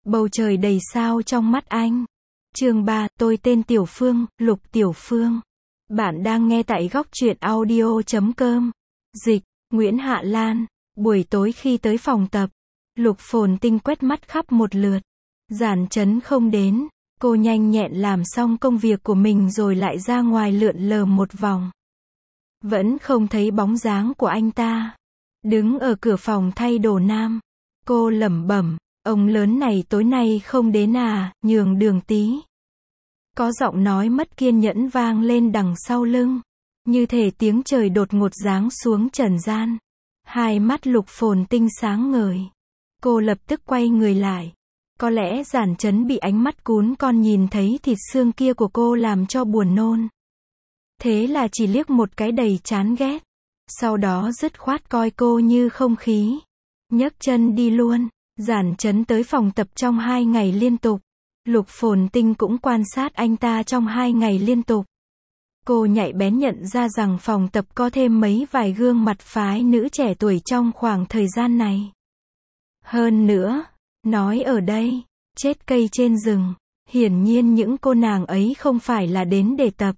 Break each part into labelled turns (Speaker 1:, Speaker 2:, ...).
Speaker 1: Bầu trời đầy sao trong mắt anh. Chương 3, tôi tên Tiểu Phương, Lục Tiểu Phương. Bạn đang nghe tại góc truyện audio.com. Dịch, Nguyễn Hạ Lan. Buổi tối khi tới phòng tập, Lục Phồn Tinh quét mắt khắp một lượt. Giản Chấn không đến, cô nhanh nhẹn làm xong công việc của mình rồi lại ra ngoài lượn lờ một vòng. Vẫn không thấy bóng dáng của anh ta. Đứng ở cửa phòng thay đồ nam, cô lẩm bẩm, ông lớn này tối nay không đến à, nhường đường tí. Có giọng nói mất kiên nhẫn vang lên đằng sau lưng, như thể tiếng trời đột ngột giáng xuống trần gian. Hai mắt Lục Phồn Tinh sáng ngời. Cô lập tức quay người lại. Có lẽ Giản Chấn bị ánh mắt cún con nhìn thấy thịt xương kia của cô làm cho buồn nôn. Thế là chỉ liếc một cái đầy chán ghét. Sau đó dứt khoát coi cô như không khí. Nhấc chân đi luôn. Giản Chấn tới phòng tập trong 2 ngày liên tục. Lục Phồn Tinh cũng quan sát anh ta trong 2 ngày liên tục. Cô nhạy bén nhận ra rằng phòng tập có thêm vài gương mặt phái nữ trẻ tuổi trong khoảng thời gian này. Hơn nữa, nói ở đây, chết cây trên rừng, hiển nhiên những cô nàng ấy không phải là đến để tập,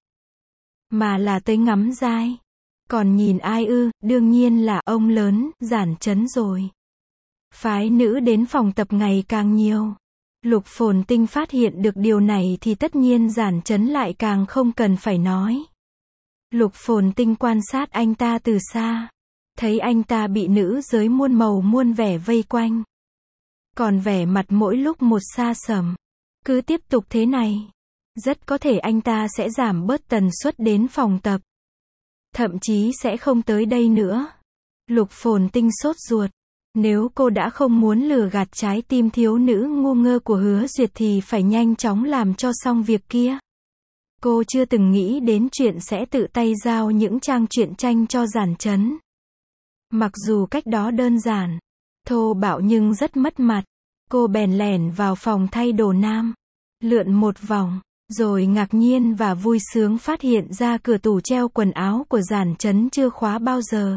Speaker 1: mà là tới ngắm giai. Còn nhìn ai ư, đương nhiên là ông lớn, Giản Chấn rồi. Phái nữ đến phòng tập ngày càng nhiều. Lục Phồn Tinh phát hiện được điều này thì tất nhiên Giản Chấn lại càng không cần phải nói. Lục Phồn Tinh quan sát anh ta từ xa. Thấy anh ta bị nữ giới muôn màu muôn vẻ vây quanh. Còn vẻ mặt mỗi lúc một xa sầm. Cứ tiếp tục thế này, rất có thể anh ta sẽ giảm bớt tần suất đến phòng tập. Thậm chí sẽ không tới đây nữa. Lục Phồn Tinh sốt ruột. Nếu cô đã không muốn lừa gạt trái tim thiếu nữ ngu ngơ của Hứa Duyệt thì phải nhanh chóng làm cho xong việc kia. Cô chưa từng nghĩ đến chuyện sẽ tự tay giao những trang truyện tranh cho Giản Chấn. Mặc dù cách đó đơn giản, thô bạo nhưng rất mất mặt. Cô bèn lẻn vào phòng thay đồ nam, lượn một vòng, rồi ngạc nhiên và vui sướng phát hiện ra cửa tủ treo quần áo của Giản Chấn chưa khóa bao giờ.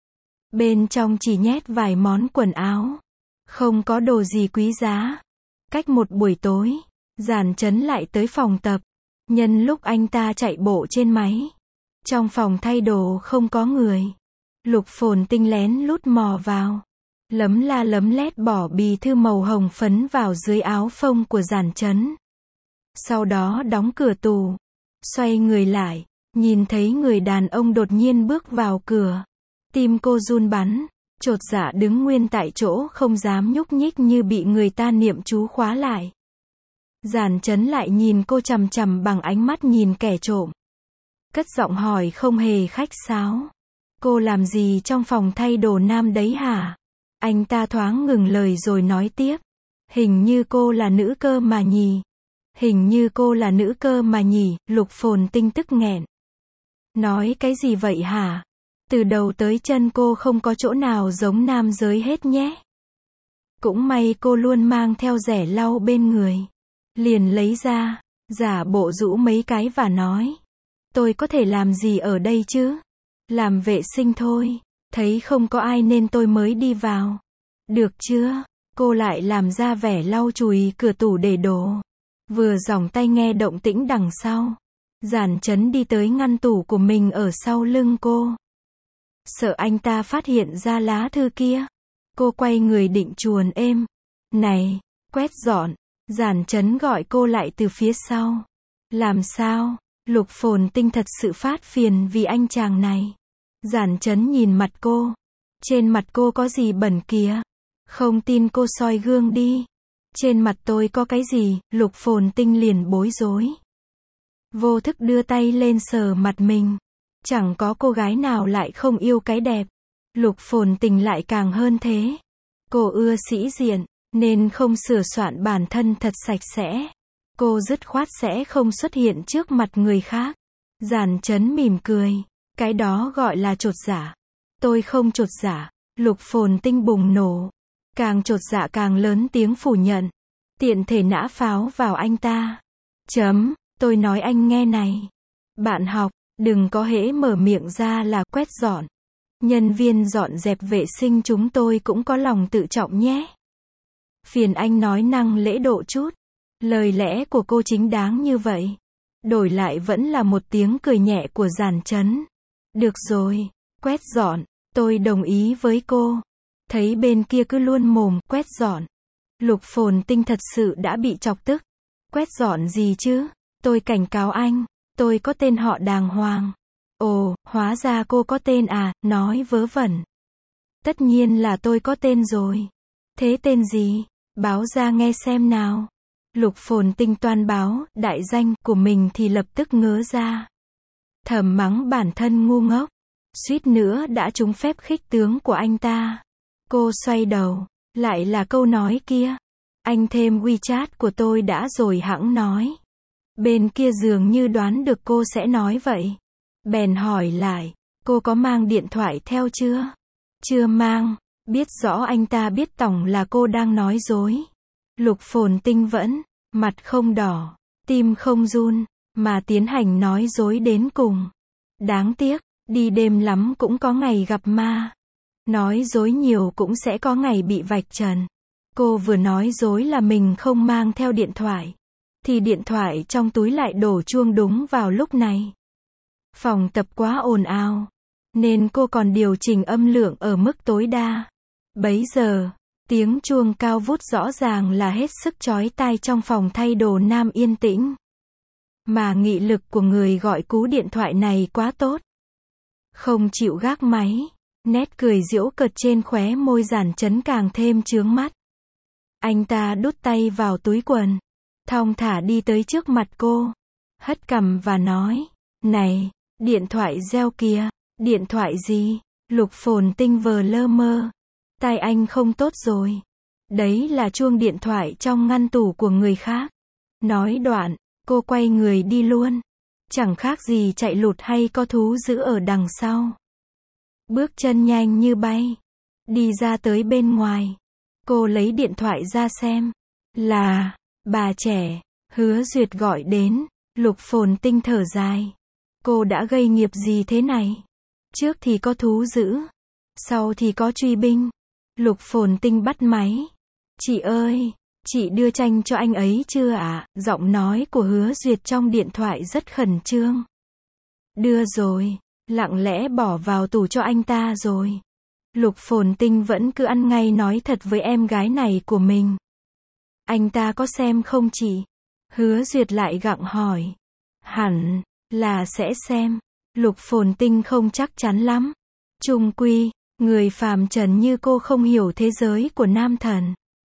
Speaker 1: Bên trong chỉ nhét vài món quần áo, không có đồ gì quý giá. Cách một buổi tối, Giản Chấn lại tới phòng tập. Nhân lúc anh ta chạy bộ trên máy, trong phòng thay đồ không có người, Lục Phồn Tinh lén lút mò vào, lấm la lấm lét bỏ bì thư màu hồng phấn vào dưới áo phông của Giản Chấn. Sau đó đóng cửa tủ, xoay người lại, nhìn thấy người đàn ông đột nhiên bước vào cửa. Tim cô run bắn, chột dạ đứng nguyên tại chỗ không dám nhúc nhích như bị người ta niệm chú khóa lại. Giản Chấn lại nhìn cô chằm chằm bằng ánh mắt nhìn kẻ trộm. Cất giọng hỏi không hề khách sáo. Cô làm gì trong phòng thay đồ nam đấy hả? Anh ta thoáng ngừng lời rồi nói tiếp. Hình như cô là nữ cơ mà nhỉ? Hình như cô là nữ cơ mà nhỉ? Lục Phồn Tinh tức nghẹn. Nói cái gì vậy hả? Từ đầu tới chân cô không có chỗ nào giống nam giới hết nhé. Cũng may cô luôn mang theo rẻ lau bên người. Liền lấy ra, giả bộ rũ mấy cái và nói. Tôi có thể làm gì ở đây chứ? Làm vệ sinh thôi. Thấy không có ai nên tôi mới đi vào. Được chưa? Cô lại làm ra vẻ lau chùi cửa tủ để đồ. Vừa giỏng tay nghe động tĩnh đằng sau. Giản Chấn đi tới ngăn tủ của mình ở sau lưng cô. Sợ anh ta phát hiện ra lá thư kia. Cô quay người định chuồn êm. Này, quét dọn. Giản Chấn gọi cô lại từ phía sau. Làm sao? Lục Phồn Tinh thật sự phát phiền vì anh chàng này. Giản Chấn nhìn mặt cô. Trên mặt cô có gì bẩn kìa? Không tin cô soi gương đi. Trên mặt tôi có cái gì? Lục Phồn Tinh liền bối rối. Vô thức đưa tay lên sờ mặt mình. Chẳng có cô gái nào lại không yêu cái đẹp. Lục Phồn Tinh lại càng hơn thế. Cô ưa sĩ diện, nên không sửa soạn bản thân thật sạch sẽ. Cô dứt khoát sẽ không xuất hiện trước mặt người khác. Giản Chấn mỉm cười. Cái đó gọi là chột dạ. Tôi không chột dạ. Lục Phồn Tinh bùng nổ. Càng chột dạ càng lớn tiếng phủ nhận. Tiện thể nã pháo vào anh ta. Tôi nói anh nghe này. Bạn học, đừng có hễ mở miệng ra là quét dọn. Nhân viên dọn dẹp vệ sinh chúng tôi cũng có lòng tự trọng nhé. Phiền anh nói năng lễ độ chút. Lời lẽ của cô chính đáng như vậy. Đổi lại vẫn là một tiếng cười nhẹ của Giản Chấn. Được rồi, quét dọn, tôi đồng ý với cô. Thấy bên kia cứ luôn mồm quét dọn. Lục Phồn Tinh thật sự đã bị chọc tức. Quét dọn gì chứ? Tôi cảnh cáo anh, tôi có tên họ đàng hoàng. Ồ, hóa ra cô có tên à, nói vớ vẩn. Tất nhiên là tôi có tên rồi. Thế tên gì? Báo ra nghe xem nào. Lục Phồn Tinh toan báo đại danh của mình thì lập tức ngớ ra. Thầm mắng bản thân ngu ngốc. Suýt nữa đã trúng phép khích tướng của anh ta. Cô xoay đầu. Lại là câu nói kia. Anh thêm WeChat của tôi đã rồi hẵng nói. Bên kia dường như đoán được cô sẽ nói vậy. Bèn hỏi lại. Cô có mang điện thoại theo chưa? Chưa mang. Biết rõ anh ta biết tổng là cô đang nói dối. Lục Phồn Tinh vẫn, mặt không đỏ, tim không run, mà tiến hành nói dối đến cùng. Đáng tiếc, đi đêm lắm cũng có ngày gặp ma. Nói dối nhiều cũng sẽ có ngày bị vạch trần. Cô vừa nói dối là mình không mang theo điện thoại. Thì điện thoại trong túi lại đổ chuông đúng vào lúc này. Phòng tập quá ồn ào. Nên cô còn điều chỉnh âm lượng ở mức tối đa. Bấy giờ, tiếng chuông cao vút rõ ràng là hết sức chói tai trong phòng thay đồ nam yên tĩnh. Mà nghị lực của người gọi cú điện thoại này quá tốt. Không chịu gác máy. Nét cười giễu cợt trên khóe môi Giản Chấn càng thêm chướng mắt. Anh ta đút tay vào túi quần. Thong thả đi tới trước mặt cô. Hất cằm và nói. Này, điện thoại reo kìa. Điện thoại gì? Lục Phồn Tinh vờ lơ mơ. Tai anh không tốt rồi. Đấy là chuông điện thoại trong ngăn tủ của người khác. Nói đoạn, cô quay người đi luôn. Chẳng khác gì chạy lụt hay có thú dữ ở đằng sau. Bước chân nhanh như bay. Đi ra tới bên ngoài. Cô lấy điện thoại ra xem. Là, bà trẻ, Hứa Duyệt gọi đến. Lục Phồn Tinh thở dài. Cô đã gây nghiệp gì thế này? Trước thì có thú dữ. Sau thì có truy binh. Lục Phồn Tinh bắt máy. Chị ơi, chị đưa tranh cho anh ấy chưa ạ? Giọng nói của Hứa Duyệt trong điện thoại rất khẩn trương. Đưa rồi, lặng lẽ bỏ vào tủ cho anh ta rồi. Lục Phồn Tinh vẫn cứ ăn ngay nói thật với em gái này của mình. Anh ta có xem không chị? Hứa Duyệt lại gặng hỏi. Hẳn là sẽ xem. Lục Phồn Tinh không chắc chắn lắm. Chung quy, người phàm trần như cô không hiểu thế giới của nam thần.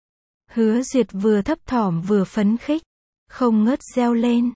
Speaker 1: Hứa Duyệt vừa thấp thỏm vừa phấn khích. Không ngớt reo lên.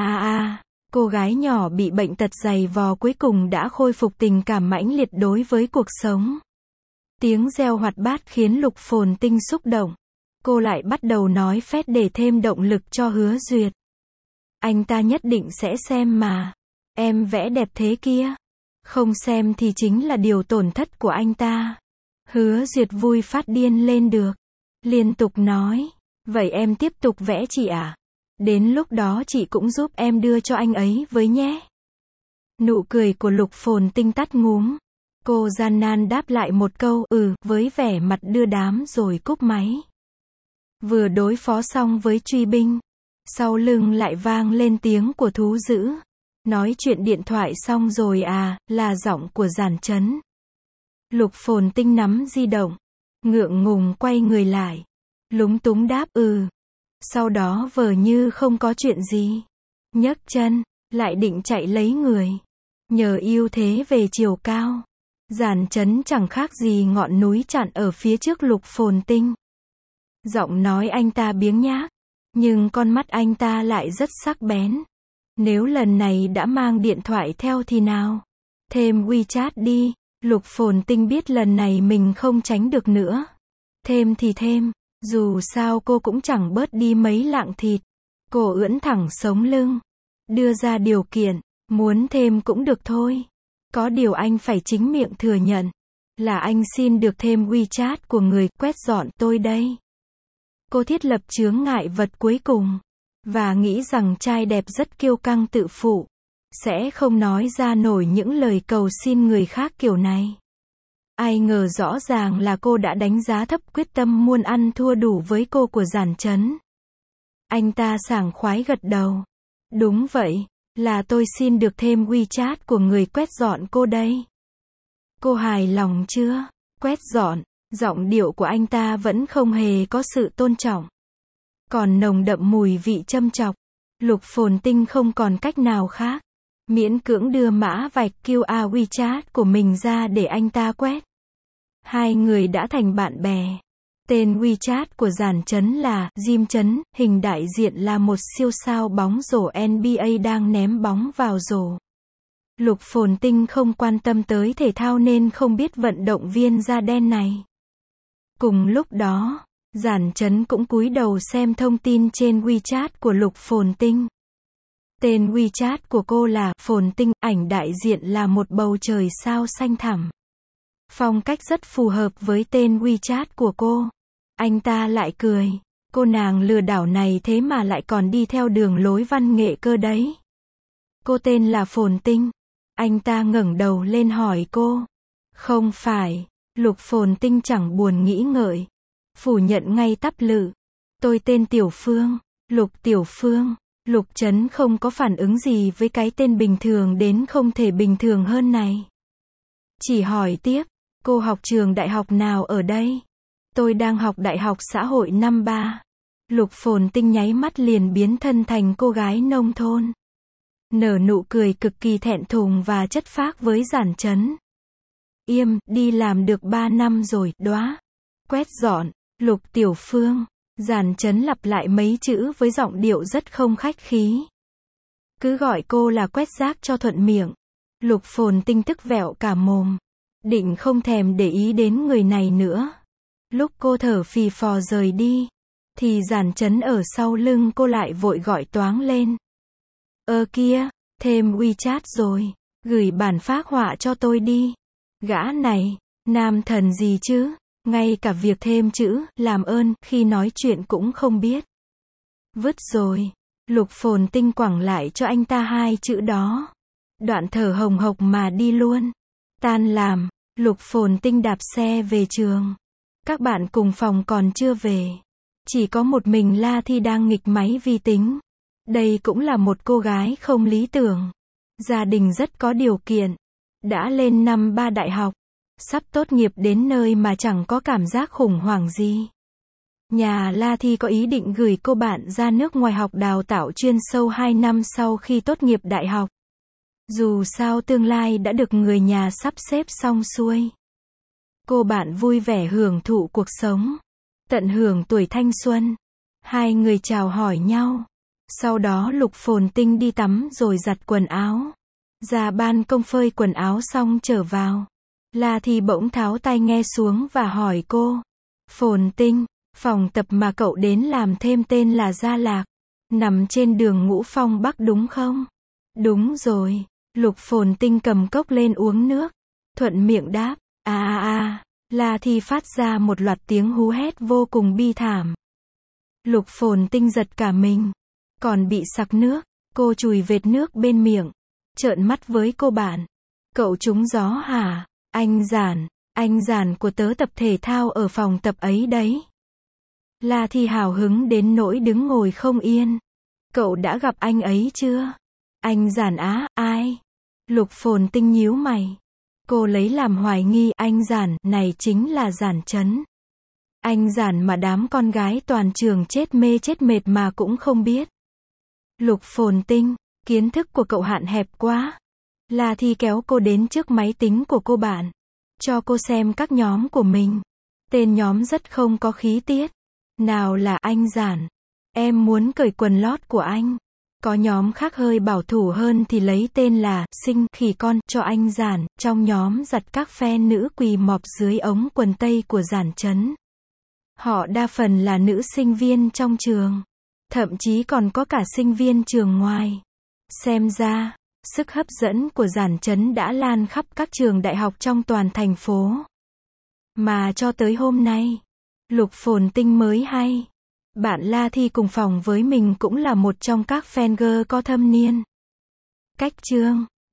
Speaker 1: Cô gái nhỏ bị bệnh tật dày vò cuối cùng đã khôi phục tình cảm mãnh liệt đối với cuộc sống. Tiếng reo hoạt bát khiến Lục Phồn Tinh xúc động. Cô lại bắt đầu nói phét để thêm động lực cho Hứa Duyệt. Anh ta nhất định sẽ xem mà. Em vẽ đẹp thế kia. Không xem thì chính là điều tổn thất của anh ta. Hứa Duyệt vui phát điên lên được. Liên tục nói. Vậy em tiếp tục vẽ chị à? Đến lúc đó chị cũng giúp em đưa cho anh ấy với nhé. Nụ cười của Lục Phồn Tinh tắt ngúm. Cô gian nan đáp lại một câu với vẻ mặt đưa đám rồi cúp máy. Vừa đối phó xong với truy binh. Sau lưng lại vang lên tiếng của thú dữ. Nói chuyện điện thoại xong rồi à, là giọng của Giản Chấn. Lục Phồn Tinh nắm di động. Ngượng ngùng quay người lại. Lúng túng đáp Sau đó vờ như không có chuyện gì. Nhấc chân, lại định chạy lấy người. Nhờ ưu thế về chiều cao. Giản Chấn chẳng khác gì ngọn núi chặn ở phía trước Lục Phồn Tinh. Giọng nói anh ta biếng nhác. Nhưng con mắt anh ta lại rất sắc bén. Nếu lần này đã mang điện thoại theo thì nào? Thêm WeChat đi. Lục Phồn Tinh biết lần này mình không tránh được nữa. Thêm thì thêm. Dù sao cô cũng chẳng bớt đi mấy lạng thịt. Cô ưỡn thẳng sống lưng. Đưa ra điều kiện. Muốn thêm cũng được thôi. Có điều anh phải chính miệng thừa nhận. Là anh xin được thêm WeChat của người quét dọn tôi đây. Cô thiết lập chướng ngại vật cuối cùng. Và nghĩ rằng trai đẹp rất kiêu căng tự phụ. Sẽ không nói ra nổi những lời cầu xin người khác kiểu này. Ai ngờ rõ ràng là cô đã đánh giá thấp quyết tâm muôn ăn thua đủ với cô của Giản Chấn. Anh ta sảng khoái gật đầu. Đúng vậy, là tôi xin được thêm WeChat của người quét dọn cô đây. Cô hài lòng chưa? Quét dọn, giọng điệu của anh ta vẫn không hề có sự tôn trọng. Còn nồng đậm mùi vị châm chọc. Lục Phồn Tinh không còn cách nào khác. Miễn cưỡng đưa mã vạch QR WeChat của mình ra để anh ta quét. Hai người đã thành bạn bè. Tên WeChat của Giản Chấn là Jim Chấn, hình đại diện là một siêu sao bóng rổ NBA đang ném bóng vào rổ. Lục Phồn Tinh không quan tâm tới thể thao nên không biết vận động viên da đen này. Cùng lúc đó, Giản Chấn cũng cúi đầu xem thông tin trên WeChat của Lục Phồn Tinh. Tên WeChat của cô là Phồn Tinh, ảnh đại diện là một bầu trời sao xanh thẳm. Phong cách rất phù hợp với tên WeChat của cô. Anh ta lại cười. Cô nàng lừa đảo này thế mà lại còn đi theo đường lối văn nghệ cơ đấy. Cô tên là Phồn Tinh. Anh ta ngẩng đầu lên hỏi cô. Không phải. Lục Phồn Tinh chẳng buồn nghĩ ngợi. Phủ nhận ngay tắp lự. Tôi tên Tiểu Phương. Lục Tiểu Phương. Lục Chấn không có phản ứng gì với cái tên bình thường đến không thể bình thường hơn này. Chỉ hỏi tiếp. Cô học trường đại học nào ở đây? Tôi đang học Đại học Xã hội năm 3. Lục Phồn Tinh nháy mắt liền biến thân thành cô gái nông thôn. Nở nụ cười cực kỳ thẹn thùng và chất phác với Giản Chấn. Đi làm được 3 năm rồi, đóa. Quét dọn, Lục Tiểu Phương. Giản Chấn lặp lại mấy chữ với giọng điệu rất không khách khí. Cứ gọi cô là quét rác cho thuận miệng. Lục Phồn Tinh tức vẹo cả mồm. Định không thèm để ý đến người này nữa. Lúc cô thở phì phò rời đi, thì Giản Chấn ở sau lưng cô lại vội gọi toáng lên. Kia, thêm WeChat rồi, gửi bản phác họa cho tôi đi. Gã này, nam thần gì chứ, ngay cả việc thêm chữ, làm ơn, khi nói chuyện cũng không biết. Vứt rồi, Lục Phồn Tinh quẳng lại cho anh ta 2 chữ đó. Đoạn thở hồng hộc mà đi luôn. Tan làm, Lục Phồn Tinh đạp xe về trường. Các bạn cùng phòng còn chưa về. Chỉ có một mình La Thi đang nghịch máy vi tính. Đây cũng là một cô gái không lý tưởng. Gia đình rất có điều kiện. Đã lên năm 3 đại học. Sắp tốt nghiệp đến nơi mà chẳng có cảm giác khủng hoảng gì. Nhà La Thi có ý định gửi cô bạn ra nước ngoài học đào tạo chuyên sâu 2 năm sau khi tốt nghiệp đại học. Dù sao tương lai đã được người nhà sắp xếp xong xuôi. Cô bạn vui vẻ hưởng thụ cuộc sống. Tận hưởng tuổi thanh xuân. Hai người chào hỏi nhau. Sau đó Lục Phồn Tinh đi tắm rồi giặt quần áo. Ra ban công phơi quần áo xong trở vào. La Thi bỗng tháo tai nghe xuống và hỏi cô. Phồn Tinh, phòng tập mà cậu đến làm thêm tên là Gia Lạc. Nằm trên đường Ngũ Phong Bắc đúng không? Đúng rồi. Lục Phồn Tinh cầm cốc lên uống nước. Thuận miệng đáp. La Thi phát ra một loạt tiếng hú hét vô cùng bi thảm. Lục Phồn Tinh giật cả mình. Còn bị sặc nước. Cô chùi vệt nước bên miệng. Trợn mắt với cô bạn. Cậu trúng gió hả? Anh Giản của tớ tập thể thao ở phòng tập ấy đấy. La Thi hào hứng đến nỗi đứng ngồi không yên. Cậu đã gặp anh ấy chưa? Anh Giản á, ai? Lục Phồn Tinh nhíu mày. Cô lấy làm hoài nghi, anh Giản này chính là Giản Chấn. Anh Giản mà đám con gái toàn trường chết mê chết mệt mà cũng không biết. Lục Phồn Tinh, kiến thức của cậu hạn hẹp quá. La Thi kéo cô đến trước máy tính của cô bạn. Cho cô xem các nhóm của mình. Tên nhóm rất không có khí tiết. Nào là anh Giản. Em muốn cởi quần lót của anh. Có nhóm khác hơi bảo thủ hơn thì lấy tên là Sinh Khỉ Con cho anh Giản. Trong nhóm giặt các fan nữ quỳ mọp dưới ống quần tây của Giản Chấn. Họ đa phần là nữ sinh viên trong trường. Thậm chí còn có cả sinh viên trường ngoài. Xem ra, sức hấp dẫn của Giản Chấn đã lan khắp các trường đại học trong toàn thành phố. Mà cho tới hôm nay, Lục Phồn Tinh mới hay. Bạn La Thi cùng phòng với mình cũng là một trong các fan girl có thâm niên. Cách chương